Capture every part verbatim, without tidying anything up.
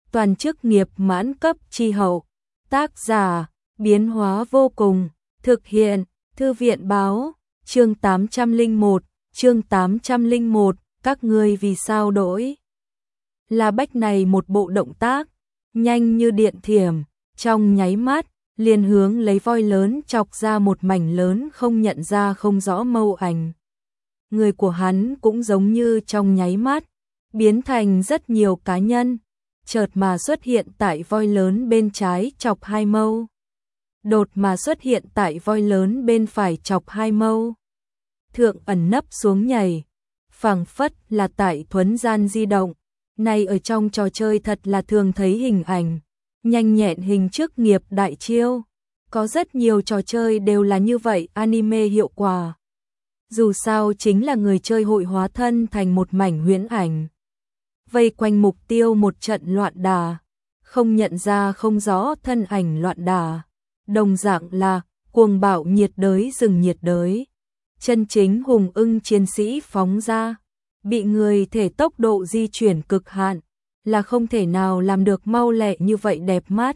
toàn chức nghiệp mãn cấp chi hậu. Tác giả, biến hóa vô cùng, thực hiện, thư viện báo, chương tám trăm lẻ một, chương tám trăm lẻ một, các ngươi vì sao đổi? La Bách này một bộ động tác, nhanh như điện thiểm, trong nháy mắt, liền hướng lấy voi lớn chọc ra một mảnh lớn không nhận ra không rõ mâu ảnh. Người của hắn cũng giống như trong nháy mắt, biến thành rất nhiều cá nhân, chợt mà xuất hiện tại voi lớn bên trái chọc hai mâu. Đột mà xuất hiện tại voi lớn bên phải chọc hai mâu. Thượng ẩn nấp xuống nhảy, phảng phất là tại thuấn gian di động. Này ở trong trò chơi thật là thường thấy hình ảnh, nhanh nhẹn hình chức nghiệp đại chiêu. Có rất nhiều trò chơi đều là như vậy, anime hiệu quả. Dù sao chính là người chơi hội hóa thân thành một mảnh huyễn ảnh. Vây quanh mục tiêu một trận loạn đà, không nhận ra không rõ thân ảnh loạn đà. Đồng dạng là cuồng bạo nhiệt đới rừng nhiệt đới. Chân chính hùng ưng chiến sĩ phóng ra, bị người thể tốc độ di chuyển cực hạn, là không thể nào làm được mau lẹ như vậy đẹp mắt.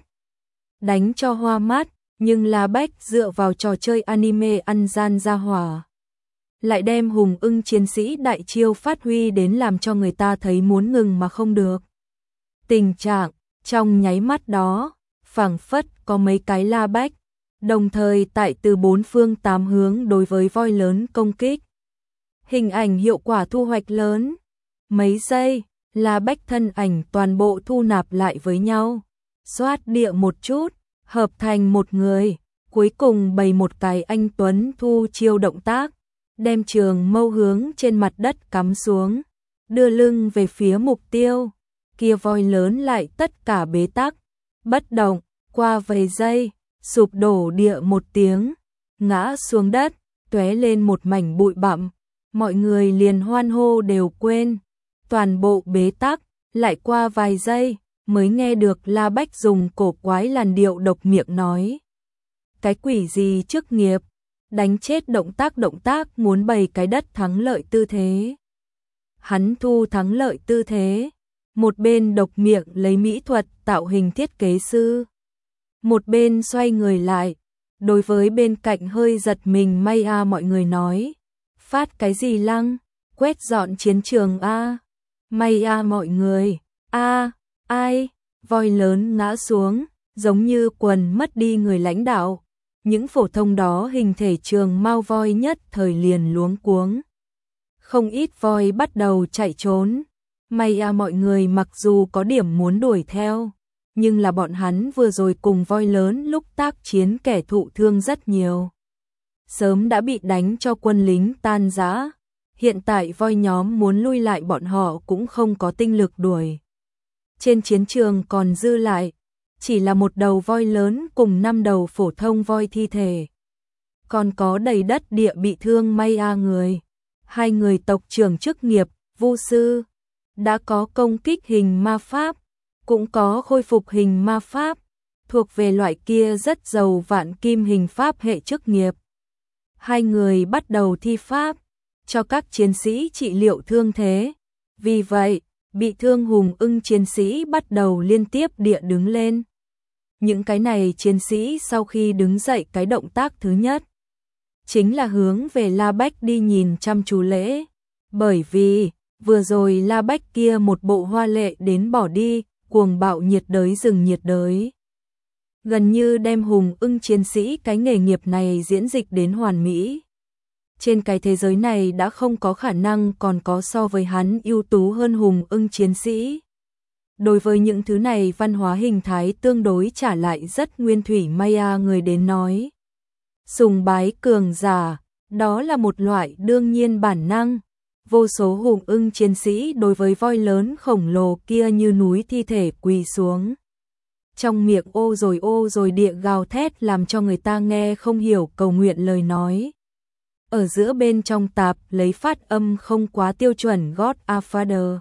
Đánh cho hoa mắt, nhưng La Bách dựa vào trò chơi anime ăn gian ra hỏa. Lại đem hùng ưng chiến sĩ đại chiêu phát huy đến làm cho người ta thấy muốn ngừng mà không được. Tình trạng, trong nháy mắt đó, phảng phất có mấy cái La Bách, đồng thời tại từ bốn phương tám hướng đối với voi lớn công kích. Hình ảnh hiệu quả thu hoạch lớn. Mấy giây, La Bách thân ảnh toàn bộ thu nạp lại với nhau. Xoát địa một chút, hợp thành một người, cuối cùng bày một cái anh tuấn thu chiêu động tác, đem trường mâu hướng trên mặt đất cắm xuống, đưa lưng về phía mục tiêu. Kia voi lớn lại tất cả bế tắc, bất động, qua vài giây, sụp đổ địa một tiếng, ngã xuống đất, tóe lên một mảnh bụi bặm. Mọi người liền hoan hô đều quên, toàn bộ bế tắc, lại qua vài giây, mới nghe được La Bách dùng cổ quái làn điệu độc miệng nói. Cái quỷ gì chức nghiệp, đánh chết động tác động tác muốn bày cái đất thắng lợi tư thế. Hắn thu thắng lợi tư thế, một bên độc miệng lấy mỹ thuật tạo hình thiết kế sư. Một bên xoay người lại, đối với bên cạnh hơi giật mình may a mọi người nói. Phát cái gì lăng, quét dọn chiến trường a, may a mọi người, a, ai, voi lớn ngã xuống, giống như quần mất đi người lãnh đạo. Những phổ thông đó hình thể trường mau voi nhất thời liền luống cuống. Không ít voi bắt đầu chạy trốn, may a mọi người mặc dù có điểm muốn đuổi theo, nhưng là bọn hắn vừa rồi cùng voi lớn lúc tác chiến kẻ thụ thương rất nhiều. Sớm đã bị đánh cho quân lính tan rã, hiện tại voi nhóm muốn lui lại bọn họ cũng không có tinh lực đuổi. Trên chiến trường còn dư lại, chỉ là một đầu voi lớn cùng năm đầu phổ thông voi thi thể. Còn có đầy đất địa bị thương may a người. Hai người tộc trưởng chức nghiệp, vu sư, đã có công kích hình ma pháp, cũng có khôi phục hình ma pháp, thuộc về loại kia rất giàu vạn kim hình pháp hệ chức nghiệp. Hai người bắt đầu thi pháp, cho các chiến sĩ trị liệu thương thế. Vì vậy, bị thương hùng ưng chiến sĩ bắt đầu liên tiếp địa đứng lên. Những cái này chiến sĩ sau khi đứng dậy cái động tác thứ nhất, chính là hướng về La Bách đi nhìn chăm chú lễ. Bởi vì, vừa rồi La Bách kia một bộ hoa lệ đến bỏ đi, cuồng bạo nhiệt đới rừng nhiệt đới. Gần như đem hùng ưng chiến sĩ cái nghề nghiệp này diễn dịch đến hoàn mỹ. Trên cái thế giới này đã không có khả năng còn có so với hắn ưu tú hơn hùng ưng chiến sĩ. Đối với những thứ này văn hóa hình thái tương đối trả lại rất nguyên thủy Maya người đến nói. Sùng bái cường giả, đó là một loại đương nhiên bản năng. Vô số hùng ưng chiến sĩ đối với voi lớn khổng lồ kia như núi thi thể quỳ xuống. Trong miệng ô rồi ô rồi địa gào thét làm cho người ta nghe không hiểu cầu nguyện lời nói. Ở giữa bên trong tạp lấy phát âm không quá tiêu chuẩn God a Father.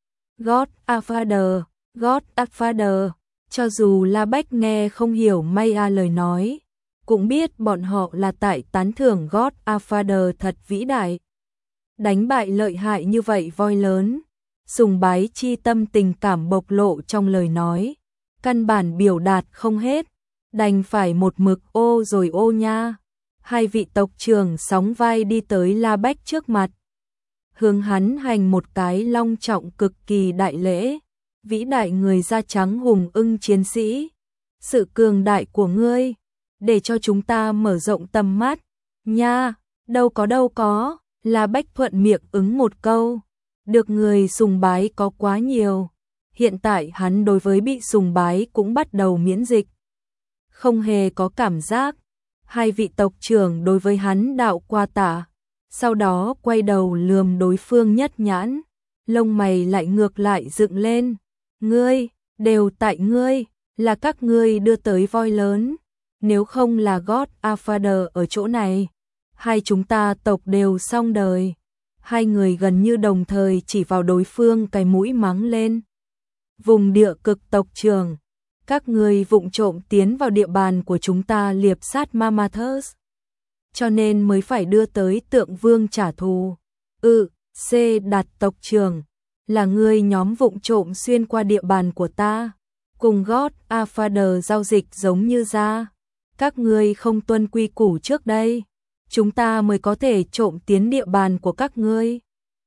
God a Father, God a Father. Cho dù La Bách nghe không hiểu Maya lời nói, cũng biết bọn họ là tại tán thưởng God a Father thật vĩ đại. Đánh bại lợi hại như vậy voi lớn, sùng bái chi tâm tình cảm bộc lộ trong lời nói, căn bản biểu đạt không hết, đành phải một mực ô rồi ô nha. Hai vị tộc trưởng sóng vai đi tới La Bách trước mặt, hướng hắn hành một cái long trọng cực kỳ đại lễ. Vĩ đại người da trắng hùng ưng chiến sĩ, sự cường đại của ngươi, để cho chúng ta mở rộng tầm mắt, nha, đâu có đâu có, La Bách thuận miệng ứng một câu, được người sùng bái có quá nhiều, hiện tại hắn đối với bị sùng bái cũng bắt đầu miễn dịch, không hề có cảm giác. Hai vị tộc trưởng đối với hắn đạo qua tả, sau đó quay đầu lườm đối phương nhất nhãn, lông mày lại ngược lại dựng lên. Ngươi, đều tại ngươi, là các ngươi đưa tới voi lớn, nếu không là God Father ở chỗ này, hai chúng ta tộc đều xong đời. Hai người gần như đồng thời chỉ vào đối phương cái mũi mắng lên. Vùng địa cực tộc trưởng, các ngươi vụng trộm tiến vào địa bàn của chúng ta liệp sát Mamathus, cho nên mới phải đưa tới tượng vương trả thù. Ừ, C đạt tộc trưởng, là ngươi nhóm vụng trộm xuyên qua địa bàn của ta, cùng God Father giao dịch giống như ra. Các ngươi không tuân quy củ trước đây, chúng ta mới có thể trộm tiến địa bàn của các ngươi.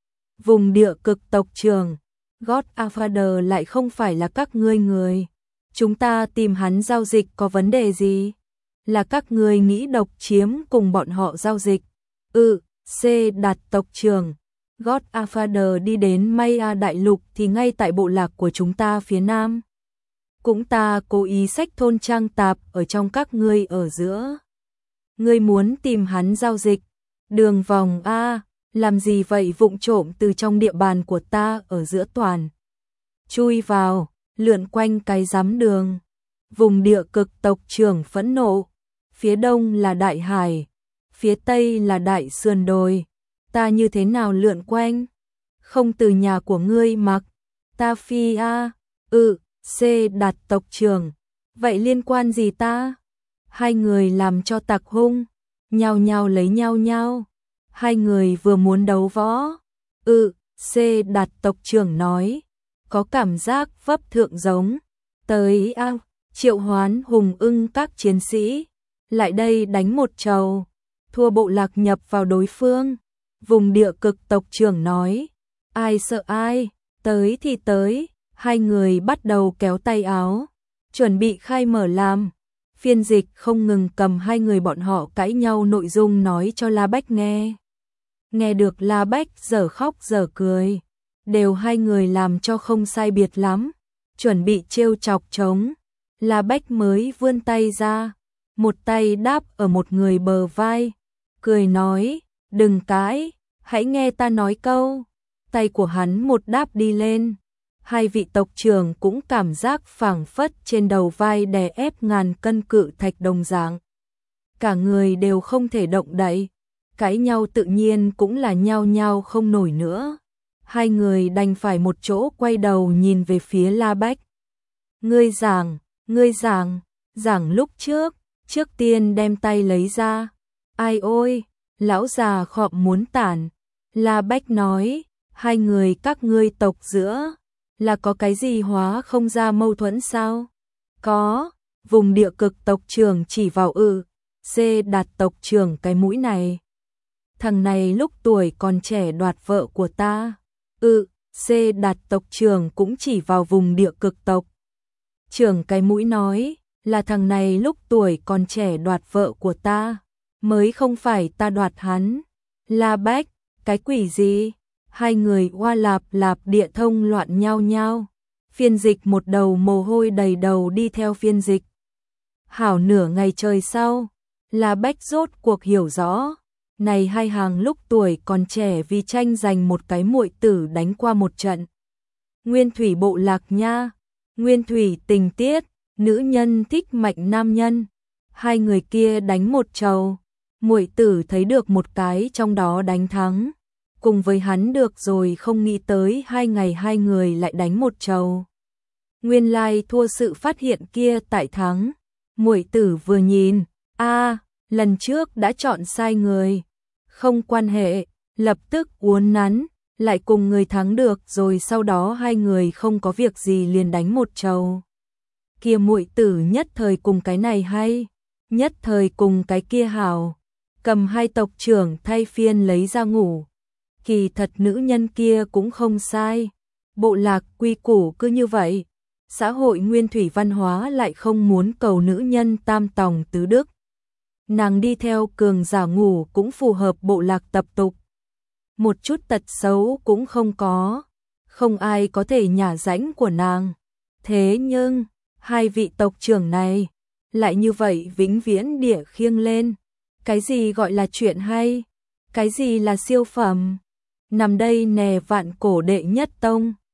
Vùng địa cực tộc trưởng, God Father lại không phải là các ngươi người. Chúng ta tìm hắn giao dịch có vấn đề gì? Là các ngươi nghĩ độc chiếm cùng bọn họ giao dịch. Ừ, C đạt tộc trưởng, God Father đi đến Maya đại lục thì ngay tại bộ lạc của chúng ta phía nam. Cũng ta cố ý xách thôn trang tạp ở trong các ngươi ở giữa. Ngươi muốn tìm hắn giao dịch, đường vòng A, làm gì vậy vụng trộm từ trong địa bàn của ta ở giữa toàn. Chui vào, lượn quanh cái giám đường. Vùng địa cực tộc trưởng phẫn nộ, phía đông là đại hải, phía tây là đại sườn đồi. Ta như thế nào lượn quanh? Không từ nhà của ngươi mặc, ta phi a. Ừ, C đạt tộc trưởng, vậy liên quan gì ta? Hai người làm cho tặc hung, nhao nhao lấy nhau nhau. Hai người vừa muốn đấu võ. Ừ, C đạt tộc trưởng nói, có cảm giác vấp thượng giống. Tới a, triệu hoán hùng ưng các chiến sĩ, lại đây đánh một trầu, thua bộ lạc nhập vào đối phương. Vùng địa cực tộc trưởng nói, ai sợ ai, tới thì tới. Hai người bắt đầu kéo tay áo, chuẩn bị khai mở làm. Phiên dịch không ngừng cầm hai người bọn họ cãi nhau nội dung nói cho La Bách nghe. Nghe được La Bách giờ khóc giờ cười, đều hai người làm cho không sai biệt lắm, chuẩn bị trêu chọc trống. La Bách mới vươn tay ra, một tay đáp ở một người bờ vai, cười nói, đừng cãi, hãy nghe ta nói câu. Tay của hắn một đáp đi lên, hai vị tộc trưởng cũng cảm giác phảng phất trên đầu vai đè ép ngàn cân cự thạch đồng dạng. Cả người đều không thể động đậy, cãi nhau tự nhiên cũng là nhao nhao không nổi nữa. Hai người đành phải một chỗ quay đầu nhìn về phía La Bách. Ngươi giảng, ngươi giảng, giảng lúc trước, trước tiên đem tay lấy ra. Ai ôi, lão già khọm muốn tản. La Bách nói, hai người các ngươi tộc giữa, là có cái gì hóa không ra mâu thuẫn sao? Có, vùng địa cực tộc trưởng chỉ vào ừ, C đạt tộc trưởng cái mũi này. Thằng này lúc tuổi còn trẻ đoạt vợ của ta. Ừ, C đạt tộc trưởng cũng chỉ vào vùng địa cực tộc trưởng cái mũi nói, là thằng này lúc tuổi còn trẻ đoạt vợ của ta, mới không phải ta đoạt hắn. La Bách, cái quỷ gì? Hai người oa lạp lạp địa thông loạn nhau nhau. Phiên dịch một đầu mồ hôi đầy đầu đi theo phiên dịch. Hảo nửa ngày trời sau, La Bách rốt cuộc hiểu rõ, này hai hàng lúc tuổi còn trẻ vì tranh giành một cái muội tử đánh qua một trận. Nguyên thủy bộ lạc nha, nguyên thủy tình tiết, nữ nhân thích mạnh nam nhân. Hai người kia đánh một trầu, muội tử thấy được một cái trong đó đánh thắng. Cùng với hắn được rồi không nghĩ tới hai ngày hai người lại đánh một trầu. Nguyên lai thua sự phát hiện kia tại thắng. Muội tử vừa nhìn, a, lần trước đã chọn sai người. Không quan hệ, lập tức uốn nắn, lại cùng người thắng được rồi sau đó hai người không có việc gì liền đánh một trầu. Kia muội tử nhất thời cùng cái này hay, nhất thời cùng cái kia hảo, cầm hai tộc trưởng thay phiên lấy ra ngủ. Kỳ thật nữ nhân kia cũng không sai, bộ lạc quy củ cứ như vậy, xã hội nguyên thủy văn hóa lại không muốn cầu nữ nhân tam tòng tứ đức. Nàng đi theo cường giả ngủ cũng phù hợp bộ lạc tập tục. Một chút tật xấu cũng không có, không ai có thể nhả rãnh của nàng. Thế nhưng, hai vị tộc trưởng này lại như vậy vĩnh viễn địa khiêng lên. Cái gì gọi là chuyện hay? Cái gì là siêu phẩm? Nằm đây nè vạn cổ đệ nhất tông.